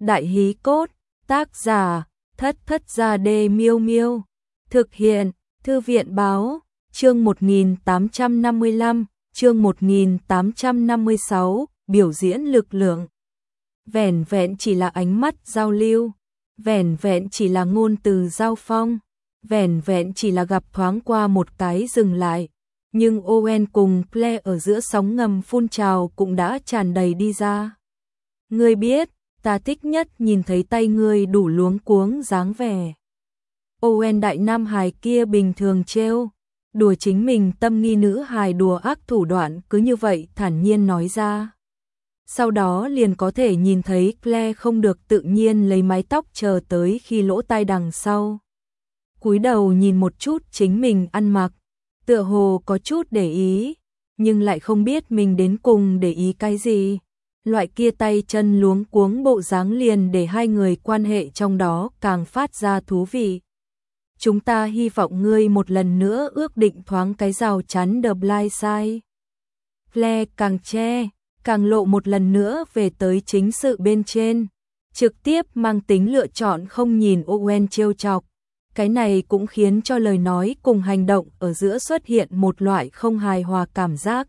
Đại hí cốt, tác giả, Thất Thất Gia Đê Miêu Miêu. Thực hiện, Thư viện báo, chương 1855, chương 1856, biểu diễn lực lượng. Vẻn vẹn chỉ là ánh mắt giao lưu, vẻn vẹn chỉ là ngôn từ giao phong, vẻn vẹn chỉ là gặp thoáng qua một cái dừng lại. Nhưng Owen cùng Claire ở giữa sóng ngầm phun trào cũng đã tràn đầy đi ra. Ngươi biết, ta thích nhất nhìn thấy tay ngươi đủ luống cuống dáng vẻ. Owen đại nam hài kia bình thường trêu đùa chính mình tâm nghi nữ hài đùa ác thủ đoạn cứ như vậy thản nhiên nói ra. Sau đó liền có thể nhìn thấy Claire không được tự nhiên lấy mái tóc chờ tới khi lỗ tai đằng sau. Cúi đầu nhìn một chút chính mình ăn mặc, tựa hồ có chút để ý, nhưng lại không biết mình đến cùng để ý cái gì. Loại kia tay chân luống cuống bộ dáng liền để hai người quan hệ trong đó càng phát ra thú vị. Chúng ta hy vọng ngươi một lần nữa ước định thoáng cái rào chắn The Blind Side. Claire càng che, càng lộ một lần nữa về tới chính sự bên trên, trực tiếp mang tính lựa chọn không nhìn Owen trêu chọc. Cái này cũng khiến cho lời nói cùng hành động ở giữa xuất hiện một loại không hài hòa cảm giác.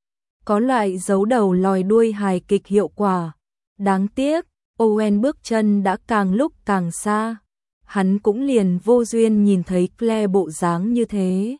Có loại giấu đầu lòi đuôi hài kịch hiệu quả. Đáng tiếc, Owen bước chân đã càng lúc càng xa. Hắn cũng liền vô duyên nhìn thấy Claire bộ dáng như thế.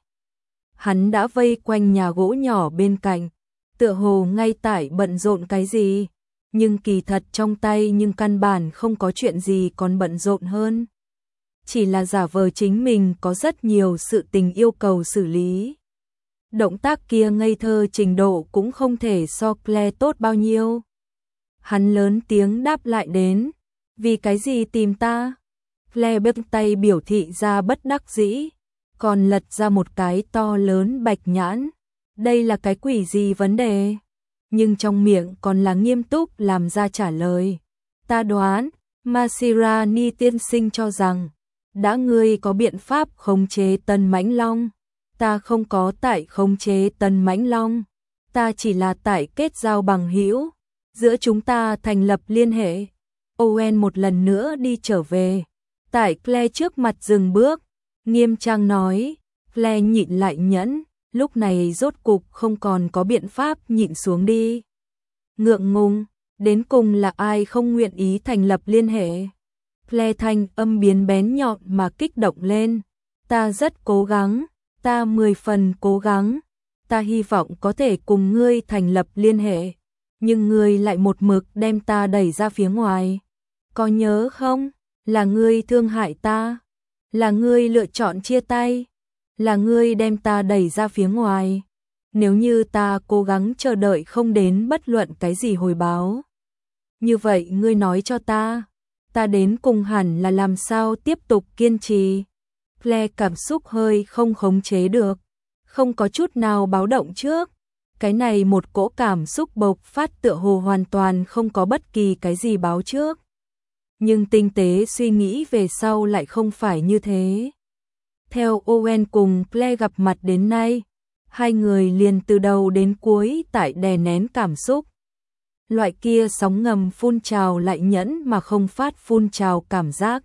Hắn đã vây quanh nhà gỗ nhỏ bên cạnh, tựa hồ ngay tại bận rộn cái gì, nhưng kỳ thật trong tay nhưng căn bản không có chuyện gì còn bận rộn hơn. Chỉ là giả vờ chính mình có rất nhiều sự tình yêu cầu xử lý. Động tác kia ngây thơ trình độ cũng không thể so Claire tốt bao nhiêu. Hắn lớn tiếng đáp lại đến, vì cái gì tìm ta? Claire bếp tay biểu thị ra bất đắc dĩ, còn lật ra một cái to lớn bạch nhãn. Đây là cái quỷ gì vấn đề? Nhưng trong miệng còn là nghiêm túc làm ra trả lời. Ta đoán, Masirani tiên sinh cho rằng, đã ngươi có biện pháp khống chế Tần Mãnh Long. Ta không có tại khống chế Tần Mãnh Long, ta chỉ là tại kết giao bằng hữu, giữa chúng ta thành lập liên hệ. Owen một lần nữa đi trở về, tại Claire trước mặt dừng bước, nghiêm trang nói. Claire nhịn lại nhẫn, lúc này rốt cục không còn có biện pháp nhịn xuống đi. Ngượng ngùng, đến cùng là ai không nguyện ý thành lập liên hệ? Claire thanh âm biến bén nhọn mà kích động lên. Ta rất cố gắng, ta 10 phần cố gắng, ta hy vọng có thể cùng ngươi thành lập liên hệ, nhưng ngươi lại một mực đem ta đẩy ra phía ngoài. Có nhớ không? Là ngươi thương hại ta, là ngươi lựa chọn chia tay, là ngươi đem ta đẩy ra phía ngoài. Nếu như ta cố gắng chờ đợi không đến bất luận cái gì hồi báo, như vậy ngươi nói cho ta đến cùng hẳn là làm sao tiếp tục kiên trì. Claire cảm xúc hơi không khống chế được, không có chút nào báo động trước. Cái này một cỗ cảm xúc bộc phát tựa hồ hoàn toàn không có bất kỳ cái gì báo trước. Nhưng tinh tế suy nghĩ về sau lại không phải như thế. Theo Owen cùng Claire gặp mặt đến nay, hai người liền từ đầu đến cuối tại đè nén cảm xúc. Loại kia sóng ngầm phun trào lại nhẫn mà không phát phun trào cảm giác.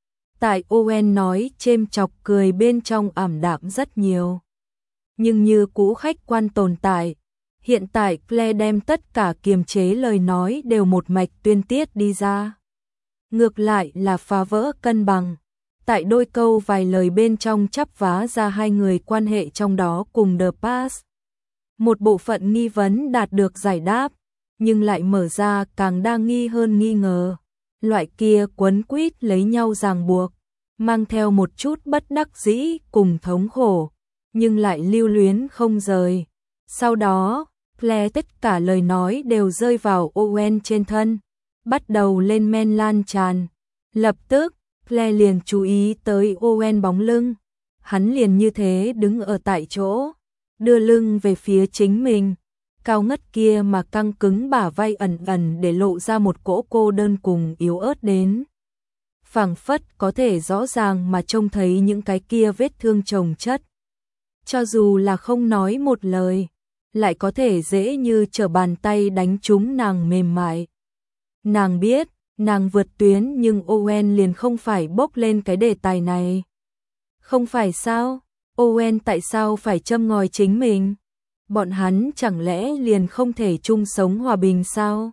Tại Owen nói chêm chọc cười bên trong ảm đạm rất nhiều. Nhưng như cũ khách quan tồn tại, hiện tại Claire đem tất cả kiềm chế lời nói đều một mạch tuyên tiết đi ra. Ngược lại là phá vỡ cân bằng. Tại đôi câu vài lời bên trong chắp vá ra hai người quan hệ trong đó cùng The Past. Một bộ phận nghi vấn đạt được giải đáp, nhưng lại mở ra càng đa nghi hơn nghi ngờ. Loại kia quấn quýt lấy nhau ràng buộc, mang theo một chút bất đắc dĩ cùng thống khổ, nhưng lại lưu luyến không rời. Sau đó, Claire tất cả lời nói đều rơi vào Owen trên thân, bắt đầu lên men lan tràn. Lập tức, Claire liền chú ý tới Owen bóng lưng. Hắn liền như thế đứng ở tại chỗ, đưa lưng về phía chính mình. Cao ngất kia mà căng cứng bả vai ẩn ẩn để lộ ra một cỗ cô đơn cùng yếu ớt đến. Phảng phất có thể rõ ràng mà trông thấy những cái kia vết thương chồng chất. Cho dù là không nói một lời, lại có thể dễ như trở bàn tay đánh trúng nàng mềm mại. Nàng biết, nàng vượt tuyến nhưng Owen liền không phải bốc lên cái đề tài này. Không phải sao? Owen tại sao phải châm ngòi chính mình? Bọn hắn chẳng lẽ liền không thể chung sống hòa bình sao?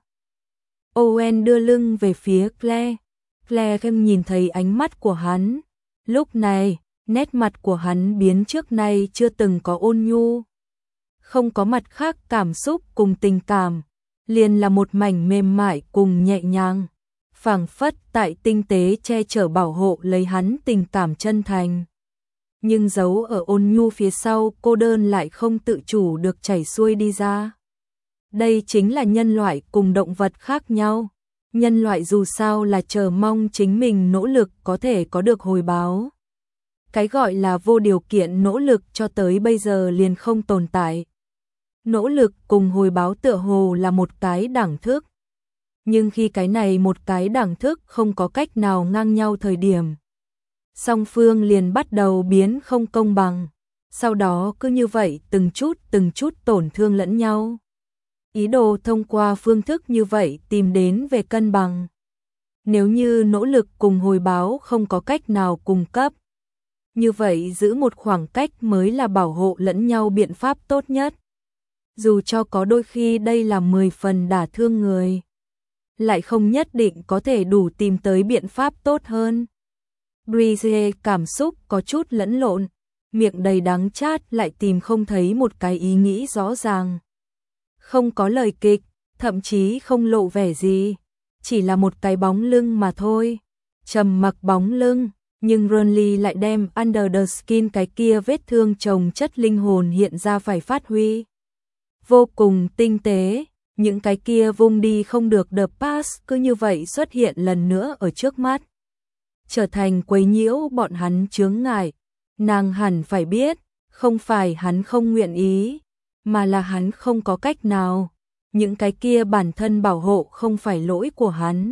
Owen đưa lưng về phía Claire. Claire không nhìn thấy ánh mắt của hắn. Lúc này, nét mặt của hắn biến trước nay chưa từng có ôn nhu. Không có mặt khác cảm xúc cùng tình cảm, liền là một mảnh mềm mại cùng nhẹ nhàng, phảng phất tại tinh tế che chở bảo hộ lấy hắn tình cảm chân thành. Nhưng giấu ở ôn nhu phía sau cô đơn lại không tự chủ được chảy xuôi đi ra. Đây chính là nhân loại cùng động vật khác nhau. Nhân loại dù sao là chờ mong chính mình nỗ lực có thể có được hồi báo. Cái gọi là vô điều kiện nỗ lực cho tới bây giờ liền không tồn tại. Nỗ lực cùng hồi báo tựa hồ là một cái đẳng thức. Nhưng khi cái này một cái đẳng thức không có cách nào ngang nhau thời điểm, song phương liền bắt đầu biến không công bằng. Sau đó cứ như vậy từng chút tổn thương lẫn nhau. Ý đồ thông qua phương thức như vậy tìm đến về cân bằng. Nếu như nỗ lực cùng hồi báo không có cách nào cung cấp, như vậy giữ một khoảng cách mới là bảo hộ lẫn nhau biện pháp tốt nhất. Dù cho có đôi khi đây là 10 phần đả thương người, lại không nhất định có thể đủ tìm tới biện pháp tốt hơn. Brise cảm xúc có chút lẫn lộn, miệng đầy đắng chát lại tìm không thấy một cái ý nghĩ rõ ràng. Không có lời kịch, thậm chí không lộ vẻ gì, chỉ là một cái bóng lưng mà thôi. Trầm mặc bóng lưng, nhưng Renly lại đem Under the Skin cái kia vết thương chồng chất linh hồn hiện ra phải phát huy. Vô cùng tinh tế, những cái kia vung đi không được the past cứ như vậy xuất hiện lần nữa ở trước mắt. Trở thành quấy nhiễu bọn hắn chướng ngại. Nàng hẳn phải biết, không phải hắn không nguyện ý, mà là hắn không có cách nào. Những cái kia bản thân bảo hộ không phải lỗi của hắn,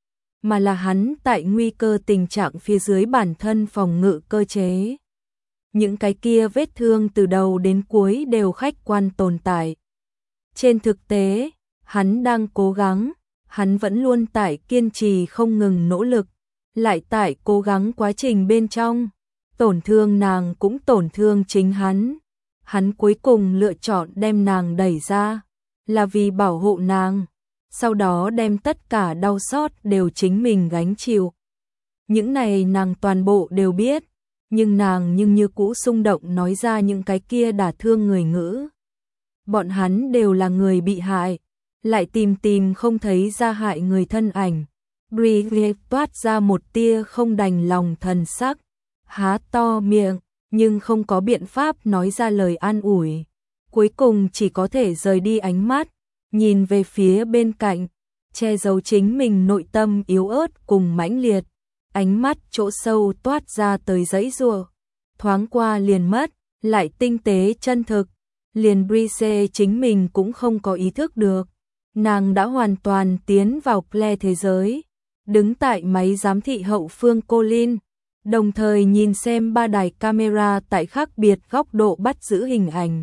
mà là hắn tại nguy cơ tình trạng phía dưới bản thân phòng ngự cơ chế. Những cái kia vết thương từ đầu đến cuối đều khách quan tồn tại. Trên thực tế, hắn đang cố gắng, hắn vẫn luôn tại kiên trì không ngừng nỗ lực, lại tại cố gắng quá trình bên trong. Tổn thương nàng cũng tổn thương chính hắn. Hắn cuối cùng lựa chọn đem nàng đẩy ra, là vì bảo hộ nàng, sau đó đem tất cả đau xót đều chính mình gánh chịu. Những này nàng toàn bộ đều biết, nhưng nàng như cũ xung động nói ra những cái kia đả thương người ngữ. Bọn hắn đều là người bị hại, lại tìm không thấy ra hại người thân ảnh. Brie toát ra một tia không đành lòng thần sắc, há to miệng, nhưng không có biện pháp nói ra lời an ủi. Cuối cùng chỉ có thể rời đi ánh mắt, nhìn về phía bên cạnh, che giấu chính mình nội tâm yếu ớt cùng mãnh liệt. Ánh mắt chỗ sâu toát ra tới giãy giụa, thoáng qua liền mất, lại tinh tế chân thực. Liền Brise chính mình cũng không có ý thức được. Nàng đã hoàn toàn tiến vào Claire thế giới, đứng tại máy giám thị hậu phương Colin, đồng thời nhìn xem 3 đài camera tại khác biệt góc độ bắt giữ hình ảnh.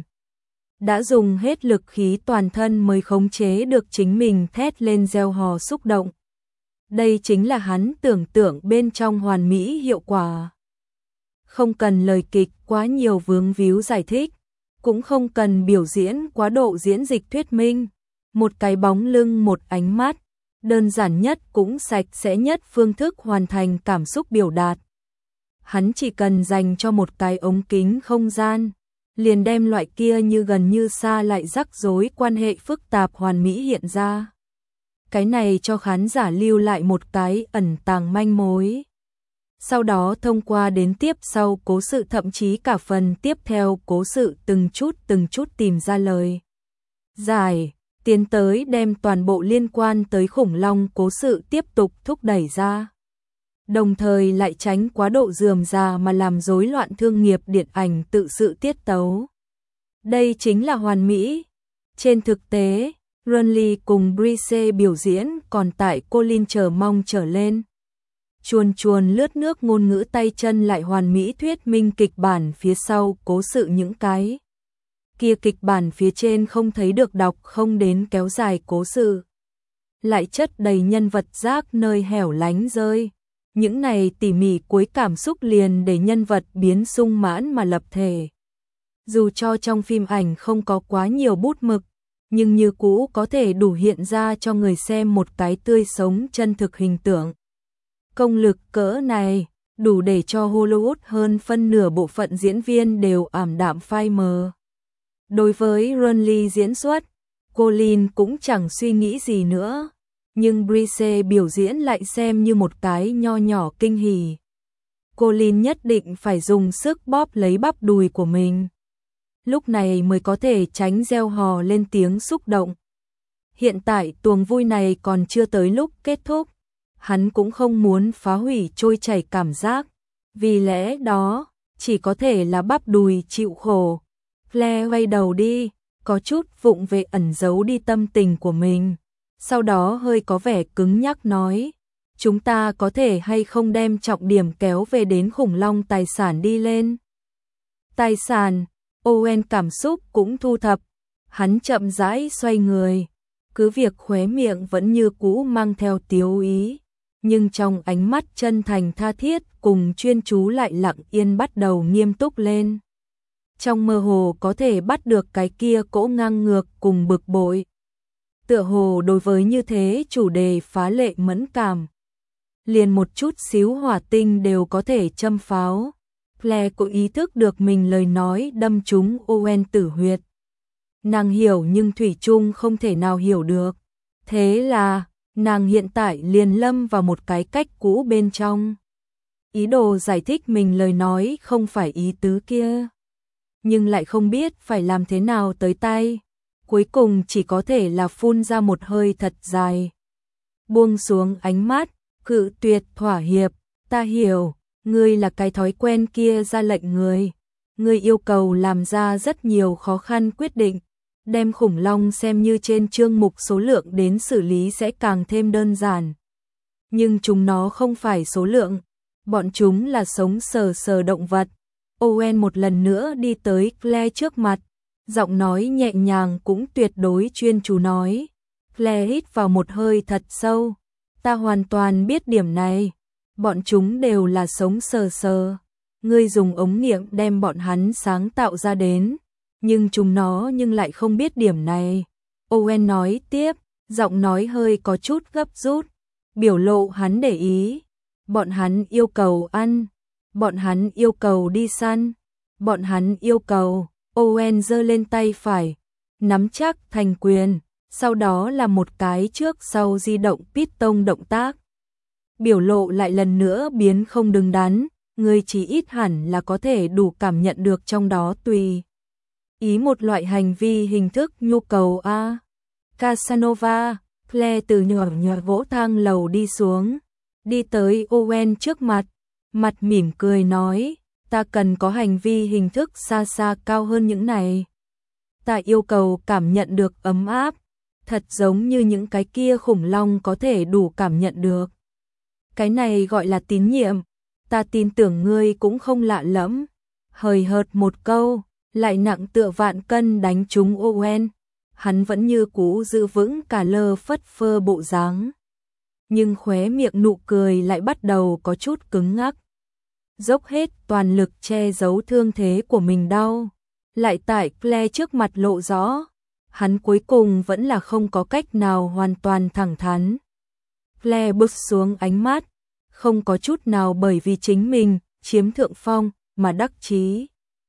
Đã dùng hết lực khí toàn thân mới khống chế được chính mình thét lên reo hò xúc động. Đây chính là hắn tưởng tượng bên trong hoàn mỹ hiệu quả. Không cần lời kịch quá nhiều vướng víu giải thích, cũng không cần biểu diễn quá độ diễn dịch thuyết minh. Một cái bóng lưng, một ánh mắt, đơn giản nhất cũng sạch sẽ nhất phương thức hoàn thành cảm xúc biểu đạt. Hắn chỉ cần dành cho một cái ống kính không gian, liền đem loại kia như gần như xa lại rắc rối quan hệ phức tạp hoàn mỹ hiện ra. Cái này cho khán giả lưu lại một cái ẩn tàng manh mối. Sau đó thông qua đến tiếp sau cố sự, thậm chí cả phần tiếp theo cố sự từng chút tìm ra lời giải, tiến tới đem toàn bộ liên quan tới khủng long cố sự tiếp tục thúc đẩy ra. Đồng thời lại tránh quá độ rườm rà mà làm rối loạn thương nghiệp điện ảnh tự sự tiết tấu. Đây chính là hoàn mỹ. Trên thực tế, Renly cùng Brise biểu diễn còn tại Colin chờ mong trở lên. Chuồn lướt nước ngôn ngữ tay chân lại hoàn mỹ thuyết minh kịch bản phía sau cố sự, những cái kia kịch bản phía trên không thấy được đọc không đến kéo dài cố sự. lại chất đầy nhân vật rác nơi hẻo lánh rơi. Những này tỉ mỉ cuối cảm xúc liền để nhân vật biến sung mãn mà lập thể. Dù cho trong phim ảnh không có quá nhiều bút mực, nhưng như cũ có thể đủ hiện ra cho người xem một cái tươi sống chân thực hình tượng. Công lực cỡ này, đủ để cho Hollywood hơn phân nửa bộ phận diễn viên đều ảm đạm phai mờ. Đối với Ronly diễn xuất, Colin cũng chẳng suy nghĩ gì nữa, nhưng Brice biểu diễn lại xem như một cái nho nhỏ kinh hỉ. Colin nhất định phải dùng sức bóp lấy bắp đùi của mình. Lúc này mới có thể tránh reo hò lên tiếng xúc động. Hiện tại tuồng vui này còn chưa tới lúc kết thúc. Hắn cũng không muốn phá hủy trôi chảy cảm giác. Vì lẽ đó, chỉ có thể là bắp đùi chịu khổ. Claire quay đầu đi, có chút vụng về ẩn giấu đi tâm tình của mình. Sau đó hơi có vẻ cứng nhắc nói, chúng ta có thể hay không đem trọng điểm kéo về đến khủng long tài sản đi lên. Tài sản, Owen cảm xúc cũng thu thập, hắn chậm rãi xoay người, cứ việc khóe miệng vẫn như cũ mang theo tiếu ý, nhưng trong ánh mắt chân thành tha thiết cùng chuyên chú lại lặng yên bắt đầu nghiêm túc lên. Trong mơ hồ có thể bắt được cái kia cỗ ngang ngược cùng bực bội. Tựa hồ đối với như thế chủ đề phá lệ mẫn cảm. Liền một chút xíu hỏa tinh đều có thể châm pháo. Claire cũng ý thức được mình lời nói đâm trúng Owen tử huyệt. Nàng hiểu nhưng thủy chung không thể nào hiểu được. Thế là, nàng hiện tại liền lâm vào một cái cách cũ bên trong. Ý đồ giải thích mình lời nói không phải ý tứ kia. Nhưng lại không biết phải làm thế nào tới tay. Cuối cùng chỉ có thể là phun ra một hơi thật dài. Buông xuống ánh mắt, cự tuyệt thỏa hiệp, ta hiểu, ngươi là cái thói quen kia ra lệnh người. Ngươi yêu cầu làm ra rất nhiều khó khăn quyết định, đem khủng long xem như trên chương mục số lượng đến xử lý sẽ càng thêm đơn giản. Nhưng chúng nó không phải số lượng, bọn chúng là sống sờ sờ động vật. Owen một lần nữa đi tới Claire trước mặt, giọng nói nhẹ nhàng cũng tuyệt đối chuyên chú nói. Claire hít vào một hơi thật sâu, ta hoàn toàn biết điểm này, bọn chúng đều là sống sờ sờ. Ngươi dùng ống nghiệm đem bọn hắn sáng tạo ra đến, nhưng chúng nó nhưng lại không biết điểm này. Owen nói tiếp, giọng nói hơi có chút gấp rút, biểu lộ hắn để ý. Bọn hắn yêu cầu ăn, bọn hắn yêu cầu đi săn, bọn hắn yêu cầu. Owen giơ lên tay phải, nắm chắc thành quyền, sau đó là một cái trước sau di động piston động tác. Biểu lộ lại lần nữa biến không đứng đắn, người chỉ ít hẳn là có thể đủ cảm nhận được trong đó tùy ý một loại hành vi hình thức nhu cầu a. Casanova, Claire từ nhỏ vỗ thang lầu đi xuống, đi tới Owen trước mặt, mặt mỉm cười nói, ta cần có hành vi hình thức xa xa cao hơn những này. Ta yêu cầu cảm nhận được ấm áp, thật giống như những cái kia khủng long có thể đủ cảm nhận được. Cái này gọi là tín nhiệm, ta tin tưởng ngươi cũng không lạ lẫm. Hời hợt một câu, lại nặng tựa vạn cân đánh trúng Owen. Hắn vẫn như cũ giữ vững cả lơ phất phơ bộ dáng, nhưng khóe miệng nụ cười lại bắt đầu có chút cứng ngắc. Dốc hết toàn lực che giấu thương thế của mình đau, lại tại Claire trước mặt lộ rõ, hắn cuối cùng vẫn là không có cách nào hoàn toàn thẳng thắn. Claire bước xuống ánh mắt, không có chút nào bởi vì chính mình chiếm thượng phong mà đắc chí.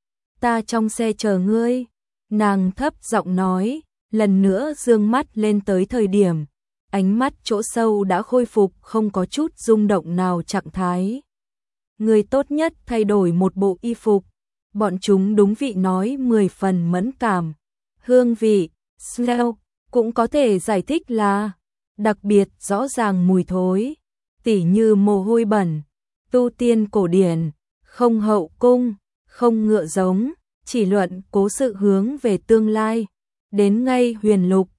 Ta trong xe chờ ngươi, nàng thấp giọng nói, lần nữa dương mắt lên tới thời điểm, ánh mắt chỗ sâu đã khôi phục không có chút rung động nào trạng thái. Người tốt nhất thay đổi một bộ y phục, bọn chúng đúng vị nói 10 phần mẫn cảm. Hương vị, smell, cũng có thể giải thích là đặc biệt rõ ràng mùi thối, tỉ như mồ hôi bẩn, tu tiên cổ điển, không hậu cung, không ngựa giống, chỉ luận cố sự hướng về tương lai, đến ngay huyền lục,